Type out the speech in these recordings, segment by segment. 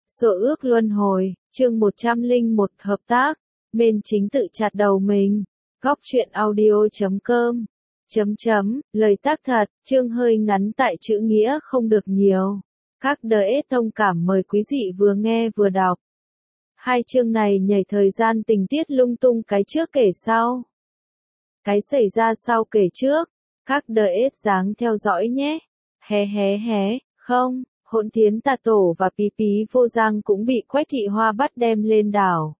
Số ước luân hồi, chương 101 hợp tác, bên chính tự chặt đầu mình. Góc truyện audio.com. Lời tác thật, chương hơi ngắn tại chữ nghĩa không được nhiều. Các đợt thông cảm mời quý vị vừa nghe vừa đọc. Hai chương này nhảy thời gian tình tiết lung tung, cái trước kể sau. Cái xảy ra sau kể trước. Các đợt dáng theo dõi nhé. Hé, không. Hỗn Thiến Tà Tổ và Pí Pí Vô Giang cũng bị Quách Thị Hoa bắt đem lên đảo.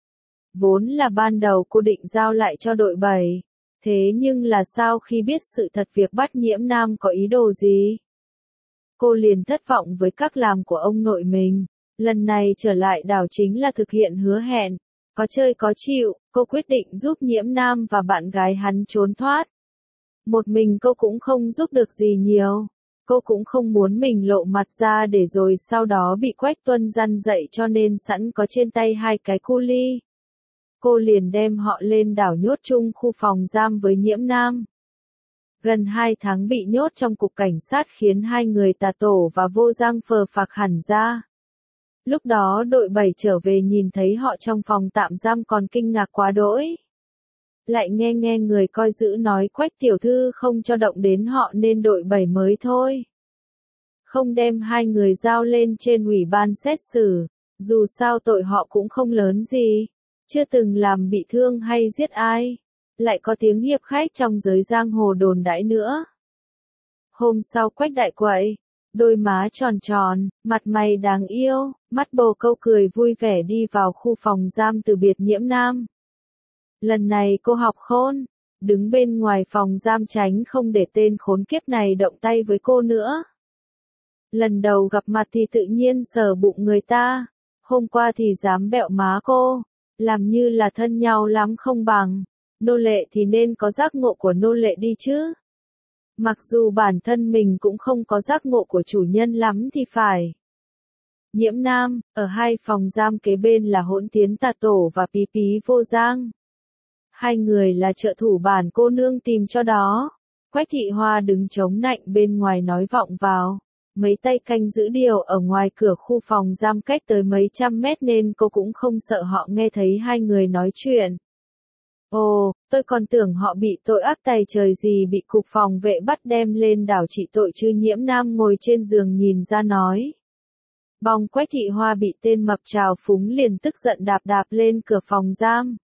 Vốn là ban đầu cô định giao lại cho đội 7. Thế nhưng là sau khi biết sự thật việc bắt Nhiễm Nam có ý đồ gì, cô liền thất vọng với các làm của ông nội mình. Lần này trở lại đảo chính là thực hiện hứa hẹn. Có chơi có chịu, cô quyết định giúp Nhiễm Nam và bạn gái hắn trốn thoát. Một mình cô cũng không giúp được gì nhiều. Cô cũng không muốn mình lộ mặt ra để rồi sau đó bị Quách Tuân răn dạy, cho nên sẵn có trên tay hai cái cu li. Cô liền đem họ lên đảo nhốt chung khu phòng giam với Nhiễm Nam. Gần 2 tháng bị nhốt trong cục cảnh sát khiến hai người Tà Tổ và Vô Giang phờ phạc hẳn ra. Lúc đó đội 7 trở về nhìn thấy họ trong phòng tạm giam còn kinh ngạc quá đỗi. Lại nghe người coi giữ nói Quách tiểu thư không cho động đến họ nên đội 7 mới thôi. Không đem hai người giao lên trên ủy ban xét xử, dù sao tội họ cũng không lớn gì, chưa từng làm bị thương hay giết ai, lại có tiếng hiệp khách trong giới giang hồ đồn đãi nữa. Hôm sau Quách đại quậy, đôi má tròn tròn, mặt mày đáng yêu, mắt bồ câu cười vui vẻ đi vào khu phòng giam từ biệt Nhiễm Nam. Lần này cô học khôn, đứng bên ngoài phòng giam tránh không để tên khốn kiếp này động tay với cô nữa. Lần đầu gặp mặt thì tự nhiên sờ bụng người ta, hôm qua thì dám bẹo má cô, làm như là thân nhau lắm không bằng, nô lệ thì nên có giác ngộ của nô lệ đi chứ. Mặc dù bản thân mình cũng không có giác ngộ của chủ nhân lắm thì phải. Nhiễm Nam, ở hai phòng giam kế bên là Hỗn Thiến Tà Tổ và Pí Pí Vô Giang. Hai người là trợ thủ bản cô nương tìm cho đó. Quách Thị Hoa đứng chống nạnh bên ngoài nói vọng vào. Mấy tay canh giữ điều ở ngoài cửa khu phòng giam cách tới mấy trăm mét nên cô cũng không sợ họ nghe thấy hai người nói chuyện. Ồ, tôi còn tưởng họ bị tội ác tày trời gì bị cục phòng vệ bắt đem lên đảo trị tội chứ. Nhiễm Nam ngồi trên giường nhìn ra nói. Bong Quách Thị Hoa bị tên mập trào phúng liền tức giận đạp lên cửa phòng giam.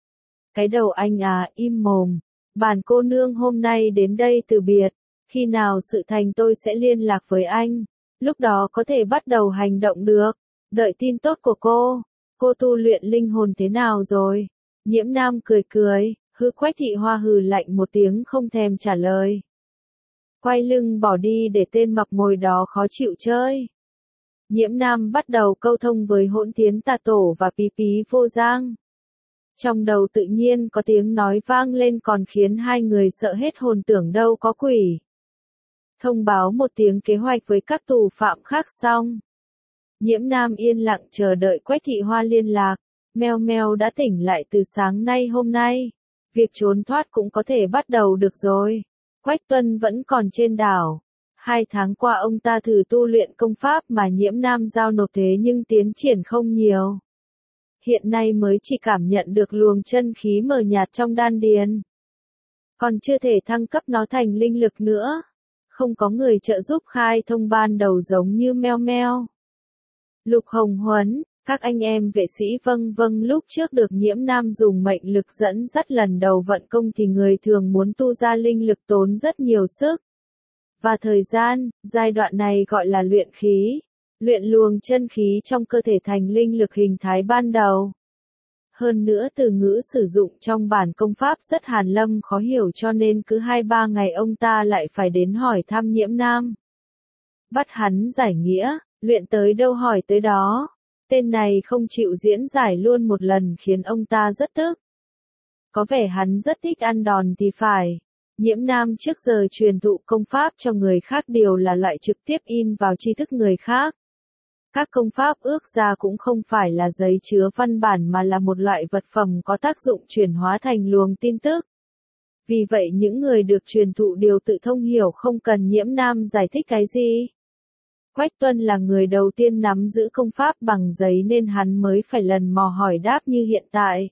Cái đầu anh à, im mồm. Bản cô nương hôm nay đến đây từ biệt. Khi nào sự thành tôi sẽ liên lạc với anh. Lúc đó có thể bắt đầu hành động được. Đợi tin tốt của cô. Cô tu luyện linh hồn thế nào rồi? Nhiễm Nam cười. Quách Thị Hoa hừ lạnh một tiếng không thèm trả lời. Quay lưng bỏ đi để tên mập ngồi đó khó chịu chơi. Nhiễm Nam bắt đầu câu thông với Hỗn Thiến Tà Tổ và Pí Pí Vô Giang. Trong đầu tự nhiên có tiếng nói vang lên còn khiến hai người sợ hết hồn, tưởng đâu có quỷ. Thông báo một tiếng kế hoạch với các tù phạm khác xong. Nhiễm Nam yên lặng chờ đợi Quách Thị Hoa liên lạc. Meo đã tỉnh lại từ sáng nay hôm nay. Việc trốn thoát cũng có thể bắt đầu được rồi. Quách Tuân vẫn còn trên đảo. 2 tháng qua ông ta thử tu luyện công pháp mà Nhiễm Nam giao nộp thế nhưng tiến triển không nhiều. Hiện nay mới chỉ cảm nhận được luồng chân khí mờ nhạt trong đan điền. Còn chưa thể thăng cấp nó thành linh lực nữa. Không có người trợ giúp khai thông ban đầu giống như Meo. Lục Hồng Huấn, các anh em vệ sĩ vâng lúc trước được Nhiễm Nam dùng mệnh lực dẫn dắt lần đầu vận công thì người thường muốn tu ra linh lực tốn rất nhiều sức. Và thời gian, giai đoạn này gọi là luyện khí. Luyện luồng chân khí trong cơ thể thành linh lực hình thái ban đầu. Hơn nữa từ ngữ sử dụng trong bản công pháp rất hàn lâm khó hiểu cho nên cứ 2-3 ngày ông ta lại phải đến hỏi thăm Nhiễm Nam. Bắt hắn giải nghĩa, luyện tới đâu hỏi tới đó. Tên này không chịu diễn giải luôn một lần khiến ông ta rất tức. Có vẻ hắn rất thích ăn đòn thì phải. Nhiễm Nam trước giờ truyền thụ công pháp cho người khác đều là loại trực tiếp in vào tri thức người khác. Các công pháp ước ra cũng không phải là giấy chứa văn bản mà là một loại vật phẩm có tác dụng chuyển hóa thành luồng tin tức. Vì vậy những người được truyền thụ đều tự thông hiểu không cần Nhiễm Nam giải thích cái gì. Quách Tuân là người đầu tiên nắm giữ công pháp bằng giấy nên hắn mới phải lần mò hỏi đáp như hiện tại.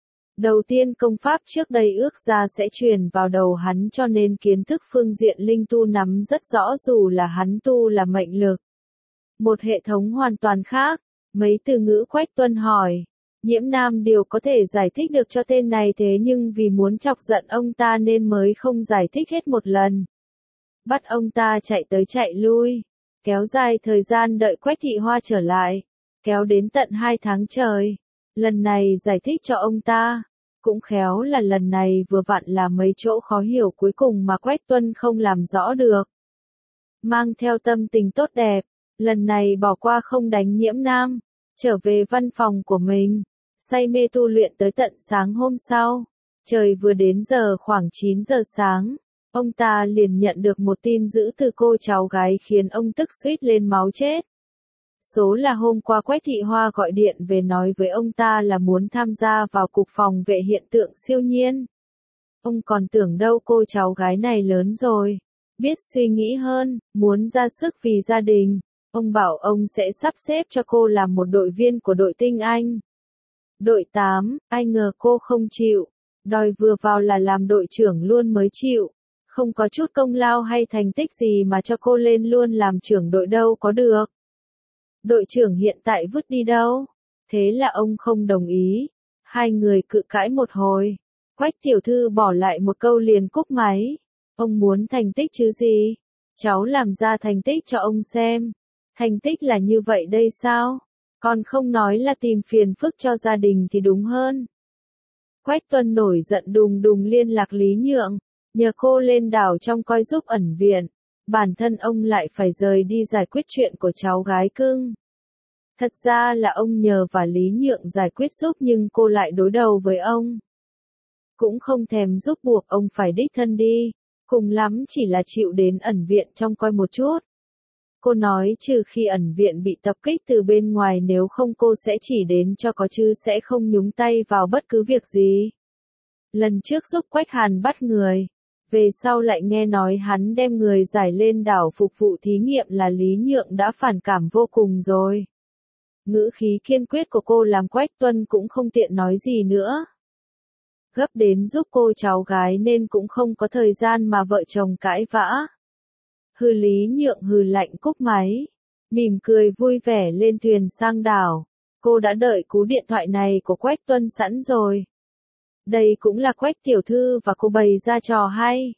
Đầu tiên công pháp trước đây ước ra sẽ truyền vào đầu hắn cho nên kiến thức phương diện linh tu nắm rất rõ dù là hắn tu là mệnh lực. Một hệ thống hoàn toàn khác, mấy từ ngữ Quách Tuân hỏi. Nhiễm Nam Điều có thể giải thích được cho tên này thế nhưng vì muốn chọc giận ông ta nên mới không giải thích hết một lần. Bắt ông ta chạy tới chạy lui, kéo dài thời gian đợi Quách Thị Hoa trở lại, kéo đến tận 2 tháng trời. Lần này giải thích cho ông ta, cũng khéo là lần này vừa vặn là mấy chỗ khó hiểu cuối cùng mà Quách Tuân không làm rõ được. Mang theo tâm tình tốt đẹp, lần này bỏ qua không đánh Nhiễm Nam, trở về văn phòng của mình, say mê tu luyện tới tận sáng hôm sau. Trời vừa đến giờ khoảng 9 giờ sáng, ông ta liền nhận được một tin dữ từ cô cháu gái khiến ông tức suýt lên máu chết. Số là hôm qua Quách Thị Hoa gọi điện về nói với ông ta là muốn tham gia vào cục phòng vệ hiện tượng siêu nhiên. Ông còn tưởng đâu cô cháu gái này lớn rồi, biết suy nghĩ hơn, muốn ra sức vì gia đình. Ông bảo ông sẽ sắp xếp cho cô làm một đội viên của đội Tinh Anh. Đội 8, ai ngờ cô không chịu, đòi vừa vào là làm đội trưởng luôn mới chịu. Không có chút công lao hay thành tích gì mà cho cô lên luôn làm trưởng đội đâu có được. Đội trưởng hiện tại vứt đi đâu? Thế là ông không đồng ý. Hai người cự cãi một hồi. Quách tiểu thư bỏ lại một câu liền cúp máy. Ông muốn thành tích chứ gì? Cháu làm ra thành tích cho ông xem. Thành tích là như vậy đây sao? Còn không nói là tìm phiền phức cho gia đình thì đúng hơn. Quách Tuân nổi giận đùng đùng liên lạc Lý Nhượng, nhờ cô lên đảo trong coi giúp ẩn viện. Bản thân ông lại phải rời đi giải quyết chuyện của cháu gái cưng. Thật ra là ông nhờ và Lý Nhượng giải quyết giúp nhưng cô lại đối đầu với ông. Cũng không thèm giúp buộc ông phải đích thân đi, cùng lắm chỉ là chịu đến ẩn viện trong coi một chút. Cô nói trừ khi ẩn viện bị tập kích từ bên ngoài nếu không cô sẽ chỉ đến cho có chứ sẽ không nhúng tay vào bất cứ việc gì. Lần trước giúp Quách Hàn bắt người, về sau lại nghe nói hắn đem người giải lên đảo phục vụ thí nghiệm là Lý Nhượng đã phản cảm vô cùng rồi. Ngữ khí kiên quyết của cô làm Quách Tuân cũng không tiện nói gì nữa. Gấp đến giúp cô cháu gái nên cũng không có thời gian mà vợ chồng cãi vã. Hừ Lý Nhượng hừ lạnh cúp máy, mỉm cười vui vẻ lên thuyền sang đảo. Cô đã đợi cú điện thoại này của Quách Tuân sẵn rồi. Đây cũng là Quách tiểu thư và cô bày ra trò hay.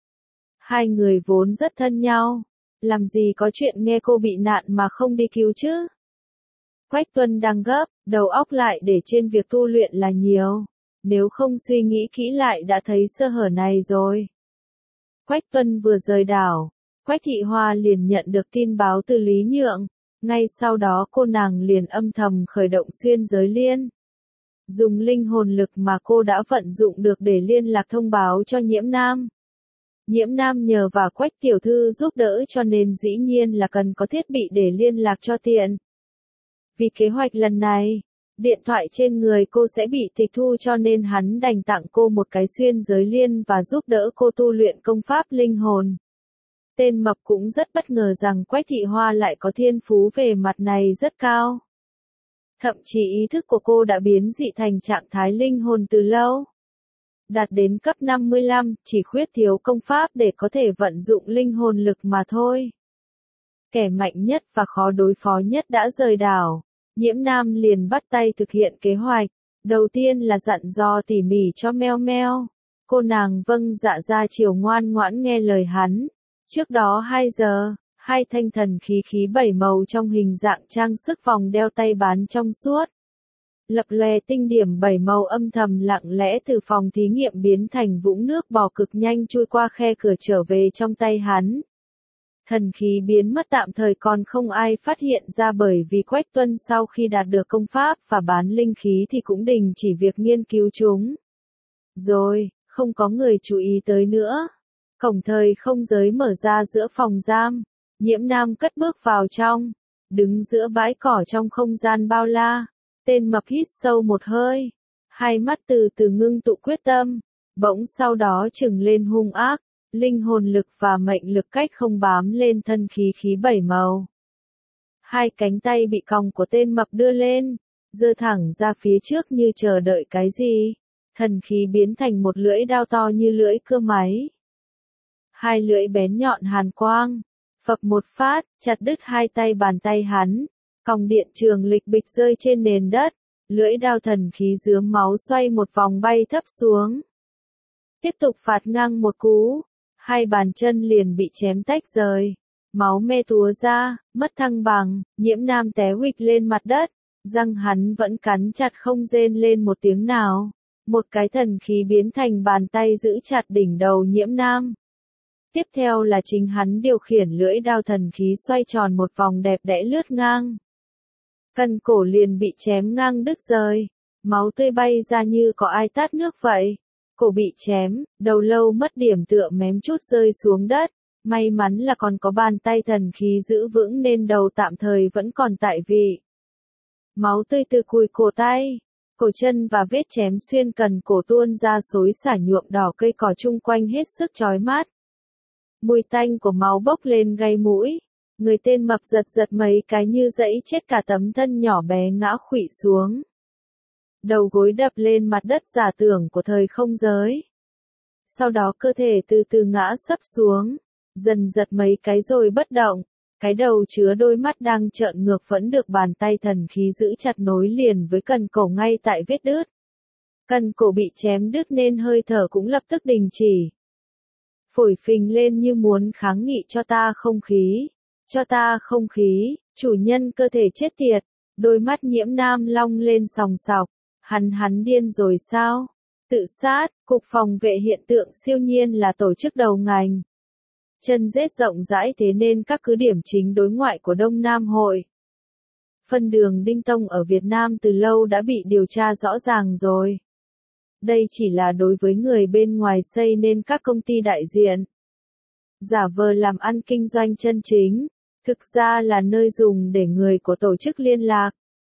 Hai người vốn rất thân nhau, làm gì có chuyện nghe cô bị nạn mà không đi cứu chứ. Quách Tuân đang gấp, đầu óc lại để trên việc tu luyện là nhiều. Nếu không suy nghĩ kỹ lại đã thấy sơ hở này rồi. Quách Tuân vừa rời đảo, Quách Thị Hoa liền nhận được tin báo từ Lý Nhượng. Ngay sau đó cô nàng liền âm thầm khởi động xuyên giới liên. Dùng linh hồn lực mà cô đã vận dụng được để liên lạc thông báo cho Nhiễm Nam. Nhiễm Nam nhờ và Quách tiểu thư giúp đỡ cho nên dĩ nhiên là cần có thiết bị để liên lạc cho tiện. Vì kế hoạch lần này, điện thoại trên người cô sẽ bị tịch thu cho nên hắn đành tặng cô một cái xuyên giới liên và giúp đỡ cô tu luyện công pháp linh hồn. Tên mập cũng rất bất ngờ rằng Quách Thị Hoa lại có thiên phú về mặt này rất cao. Thậm chí ý thức của cô đã biến dị thành trạng thái linh hồn từ lâu. Đạt đến cấp 55, chỉ khuyết thiếu công pháp để có thể vận dụng linh hồn lực mà thôi. Kẻ mạnh nhất và khó đối phó nhất đã rời đảo. Nhiễm Nam liền bắt tay thực hiện kế hoạch. Đầu tiên là dặn dò tỉ mỉ cho Meo Meo. Cô nàng vâng dạ ra chiều ngoan ngoãn nghe lời hắn. Trước đó 2 giờ, 2 thanh thần khí 7 màu trong hình dạng trang sức vòng đeo tay bán trong suốt. Lập lòe tinh điểm 7 màu âm thầm lặng lẽ từ phòng thí nghiệm biến thành vũng nước bò cực nhanh chui qua khe cửa trở về trong tay hắn. Thần khí biến mất tạm thời còn không ai phát hiện ra bởi vì Quách Tuân sau khi đạt được công pháp và bán linh khí thì cũng đình chỉ việc nghiên cứu chúng. Rồi, không có người chú ý tới nữa. Cổng thời không giới mở ra giữa phòng giam. Nhiễm Nam cất bước vào trong. Đứng giữa bãi cỏ trong không gian bao la. Tên mập hít sâu một hơi. Hai mắt từ từ ngưng tụ quyết tâm. Bỗng sau đó trừng lên hung ác. Linh hồn lực và mệnh lực cách không bám lên thân khí 7 màu. Hai cánh tay bị còng của tên mập đưa lên, giơ thẳng ra phía trước như chờ đợi cái gì. Thần khí biến thành một lưỡi đao to như lưỡi cưa máy. Hai lưỡi bén nhọn hàn quang, phập một phát, chặt đứt hai tay bàn tay hắn. Còng điện trường lịch bịch rơi trên nền đất, lưỡi đao thần khí rướm máu xoay một vòng bay thấp xuống. Tiếp tục phạt ngang một cú, hai bàn chân liền bị chém tách rời. Máu me túa ra, mất thăng bằng, Nhiễm Nam té huỵch lên mặt đất, răng hắn vẫn cắn chặt không rên lên một tiếng nào. Một cái thần khí biến thành bàn tay giữ chặt đỉnh đầu Nhiễm Nam. Tiếp theo là chính hắn điều khiển lưỡi đao thần khí xoay tròn một vòng đẹp đẽ lướt ngang. Cần cổ liền bị chém ngang đứt rời, máu tươi bay ra như có ai tát nước vậy. Cổ bị chém, đầu lâu mất điểm tựa mém chút rơi xuống đất. May mắn là còn có bàn tay thần khí giữ vững nên đầu tạm thời vẫn còn tại vị. Máu tươi từ cùi cổ tay, cổ chân và vết chém xuyên cần cổ tuôn ra xối xả nhuộm đỏ cây cỏ chung quanh hết sức chói mắt. Mùi tanh của máu bốc lên gây mũi. Người tên mập giật giật mấy cái như dẫy chết cả tấm thân nhỏ bé ngã khuỵu xuống. Đầu gối đập lên mặt đất giả tưởng của thời không giới. Sau đó cơ thể từ từ ngã sấp xuống, dần giật mấy cái rồi bất động. Cái đầu chứa đôi mắt đang trợn ngược vẫn được bàn tay thần khí giữ chặt nối liền với cần cổ ngay tại vết đứt. Cần cổ bị chém đứt nên hơi thở cũng lập tức đình chỉ. Phổi phình lên như muốn kháng nghị cho ta không khí. Cho ta không khí, chủ nhân cơ thể chết tiệt. Đôi mắt Nhiễm Nam long lên sòng sọc. Hắn điên rồi sao? Tự sát, Cục Phòng vệ hiện tượng siêu nhiên là tổ chức đầu ngành. Chân rết rộng rãi thế nên các cứ điểm chính đối ngoại của Đông Nam Hội. Phân đường Đinh Tông ở Việt Nam từ lâu đã bị điều tra rõ ràng rồi. Đây chỉ là đối với người bên ngoài xây nên các công ty đại diện. Giả vờ làm ăn kinh doanh chân chính, thực ra là nơi dùng để người của tổ chức liên lạc.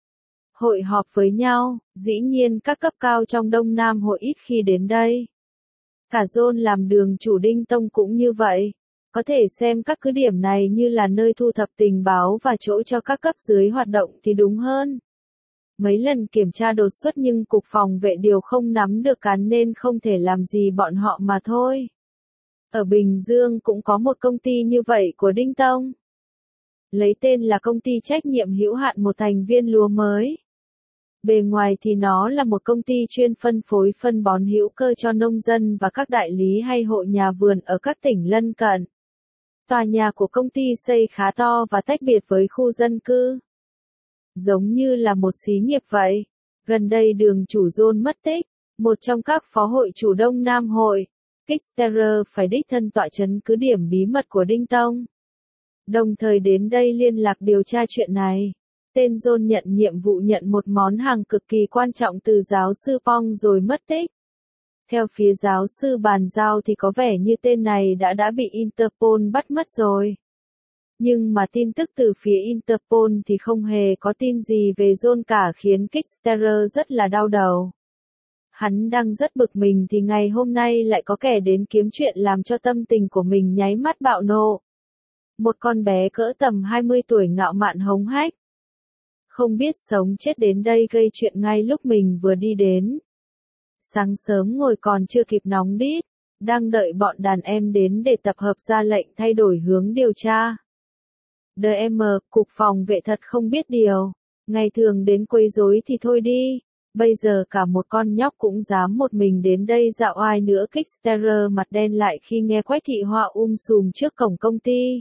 Hội họp với nhau, dĩ nhiên các cấp cao trong Đông Nam Hội ít khi đến đây. Cả John làm đường chủ Đinh Tông cũng như vậy. Có thể xem các cứ điểm này như là nơi thu thập tình báo và chỗ cho các cấp dưới hoạt động thì đúng hơn. Mấy lần kiểm tra đột xuất nhưng Cục Phòng vệ điều không nắm được cán nên không thể làm gì bọn họ mà thôi. Ở Bình Dương cũng có một công ty như vậy của Đinh Tông. Lấy tên là công ty trách nhiệm hữu hạn một thành viên lúa mới. Bề ngoài thì nó là một công ty chuyên phân phối phân bón hữu cơ cho nông dân và các đại lý hay hộ nhà vườn ở các tỉnh lân cận. Tòa nhà của công ty xây khá to và tách biệt với khu dân cư. Giống như là một xí nghiệp vậy. Gần đây đường chủ John mất tích, một trong các phó hội chủ Đông Nam Hội. Kickstarter phải đích thân tọa chấn cứ điểm bí mật của Đinh Tông. Đồng thời đến đây liên lạc điều tra chuyện này. Tên John nhận nhiệm vụ nhận một món hàng cực kỳ quan trọng từ giáo sư Pong rồi mất tích. Theo phía giáo sư bàn giao thì có vẻ như tên này đã bị Interpol bắt mất rồi. Nhưng mà tin tức từ phía Interpol thì không hề có tin gì về John cả khiến Kickstarter rất là đau đầu. Hắn đang rất bực mình thì ngày hôm nay lại có kẻ đến kiếm chuyện làm cho tâm tình của mình nháy mắt bạo nộ. Một con bé cỡ tầm 20 tuổi ngạo mạn hống hách. Không biết sống chết đến đây gây chuyện ngay lúc mình vừa đi đến. Sáng sớm ngồi còn chưa kịp nóng đít, đang đợi bọn đàn em đến để tập hợp ra lệnh thay đổi hướng điều tra. DM, Cục Phòng vệ thật không biết điều. Ngày thường đến quấy rối thì thôi đi. Bây giờ cả một con nhóc cũng dám một mình đến đây dạo oai nữa. Kickstarter mặt đen lại khi nghe Quách Thị Hoa sùm trước cổng công ty.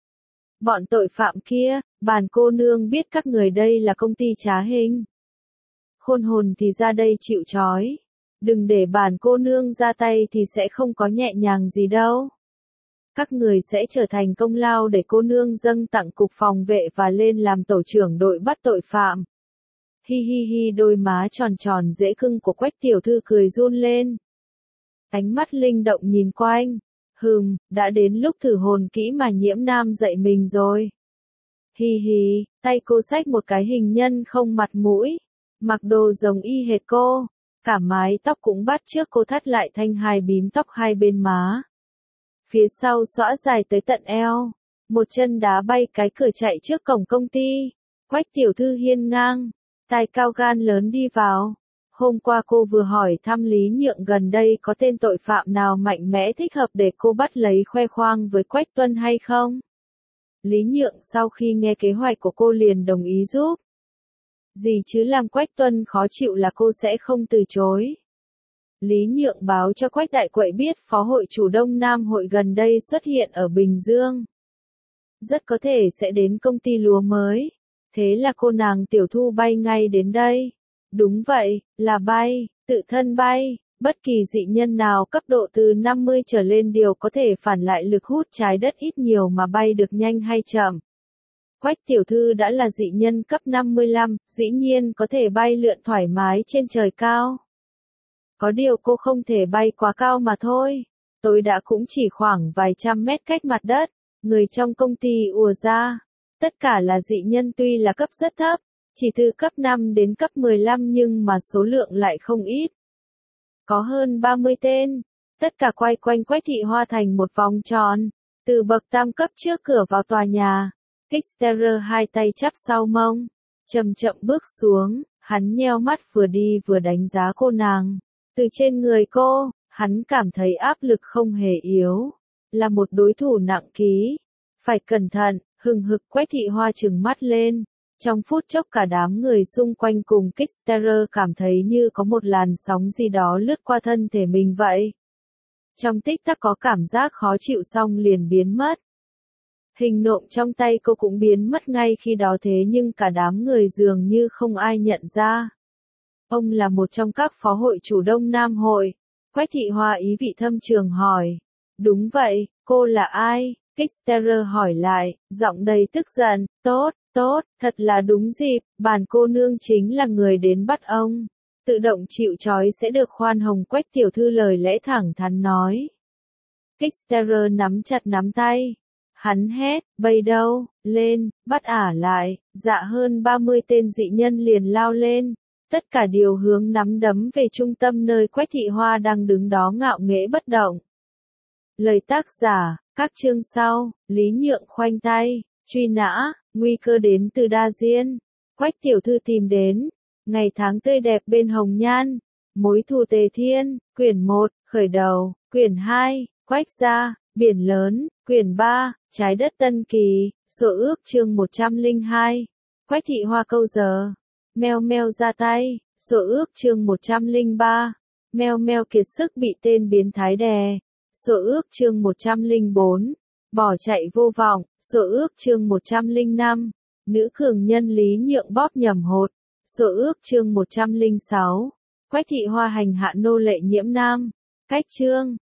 Bọn tội phạm kia, bàn cô nương biết các người đây là công ty trá hình. Khôn hồn thì ra đây chịu trói. Đừng để bàn cô nương ra tay thì sẽ không có nhẹ nhàng gì đâu. Các người sẽ trở thành công lao để cô nương dâng tặng Cục Phòng vệ và lên làm tổ trưởng đội bắt tội phạm. Hi hi hi, đôi má tròn tròn dễ cưng của Quách tiểu thư cười run lên. Ánh mắt linh động nhìn quanh. Đã đến lúc thử hồn kỹ mà Nhiễm Nam dạy mình rồi. Hi hi, tay cô xách một cái hình nhân không mặt mũi. Mặc đồ giống y hệt cô. Cả mái tóc cũng bắt chước cô thắt lại thanh hai bím tóc hai bên má. Phía sau xõa dài tới tận eo. một chân đá bay cái cửa chạy trước cổng công ty. Quách tiểu thư hiên ngang, tài cao gan lớn đi vào. Hôm qua cô vừa hỏi thăm Lý Nhượng gần đây có tên tội phạm nào mạnh mẽ thích hợp để cô bắt lấy khoe khoang với Quách Tuân hay không? Lý Nhượng sau khi nghe kế hoạch của cô liền đồng ý giúp. Gì chứ làm Quách Tuân khó chịu là cô sẽ không từ chối. Lý Nhượng báo cho Quách Đại Quậy biết phó hội chủ Đông Nam hội gần đây xuất hiện ở Bình Dương. Rất có thể sẽ đến công ty lúa mới. Thế là cô nàng Tiểu Thu bay ngay đến đây. Đúng vậy, là bay, tự thân bay. Bất kỳ dị nhân nào cấp độ từ 50 trở lên đều có thể phản lại lực hút trái đất ít nhiều mà bay được nhanh hay chậm. Quách tiểu thư đã là dị nhân cấp 55, dĩ nhiên có thể bay lượn thoải mái trên trời cao. Có điều cô không thể bay quá cao mà thôi. Tôi đã cũng chỉ khoảng vài trăm mét cách mặt đất. Người trong công ty ùa ra. Tất cả là dị nhân tuy là cấp rất thấp, chỉ từ cấp 5 đến cấp 15 nhưng mà số lượng lại không ít. Có hơn 30 tên, tất cả quay quanh Quách Thị Hoa thành một vòng tròn, từ bậc tam cấp trước cửa vào tòa nhà. Kixter hai tay chắp sau mông, chậm chậm bước xuống, hắn nheo mắt vừa đi vừa đánh giá cô nàng. Từ trên người cô, hắn cảm thấy áp lực không hề yếu, là một đối thủ nặng ký. Phải cẩn thận, hừng hực Quách Thị Hoa trừng mắt lên. Trong phút chốc cả đám người xung quanh cùng Kixter cảm thấy như có một làn sóng gì đó lướt qua thân thể mình vậy. Trong tích tắc có cảm giác khó chịu xong liền biến mất. Hình nộm trong tay cô cũng biến mất ngay khi đó thế nhưng cả đám người dường như không ai nhận ra. Ông là một trong các phó hội chủ Đông Nam hội. Quách Thị Hoa ý vị thâm trường hỏi. Đúng vậy, cô là ai? Kixter hỏi lại, giọng đầy tức giận. Tốt, thật là đúng dịp, bản cô nương chính là người đến bắt ông. Tự động chịu trói sẽ được khoan hồng. Quách tiểu thư lời lẽ thẳng thắn nói. Kixter nắm chặt nắm tay. Hắn hét, bây đâu, lên, bắt ả lại. Dạ hơn 30 tên dị nhân liền lao lên. Tất cả đều hướng nắm đấm về trung tâm nơi Quách Thị Hoa đang đứng đó ngạo nghễ bất động. Lời tác giả, các chương sau, Lý Nhượng khoanh tay, truy nã, nguy cơ đến từ đa diên. Quách tiểu thư tìm đến, ngày tháng tươi đẹp bên hồng nhan, mối thù tề thiên, quyển 1, khởi đầu, quyển 2, Quách gia, biển lớn, quyển 3, trái đất tân kỳ, sổ ước chương 102. Quách Thị Hoa câu giờ, meo meo ra tay, sổ ước chương 103. Meo meo kiệt sức bị tên biến thái đè. Sổ ước chương 104. Bỏ chạy vô vọng, sổ ước chương 105. Nữ cường nhân Lý Nhượng bóp nhầm hột. Sổ ước chương 106. Quách Thị Hoa hành hạ nô lệ nhiễm nam. Cách chương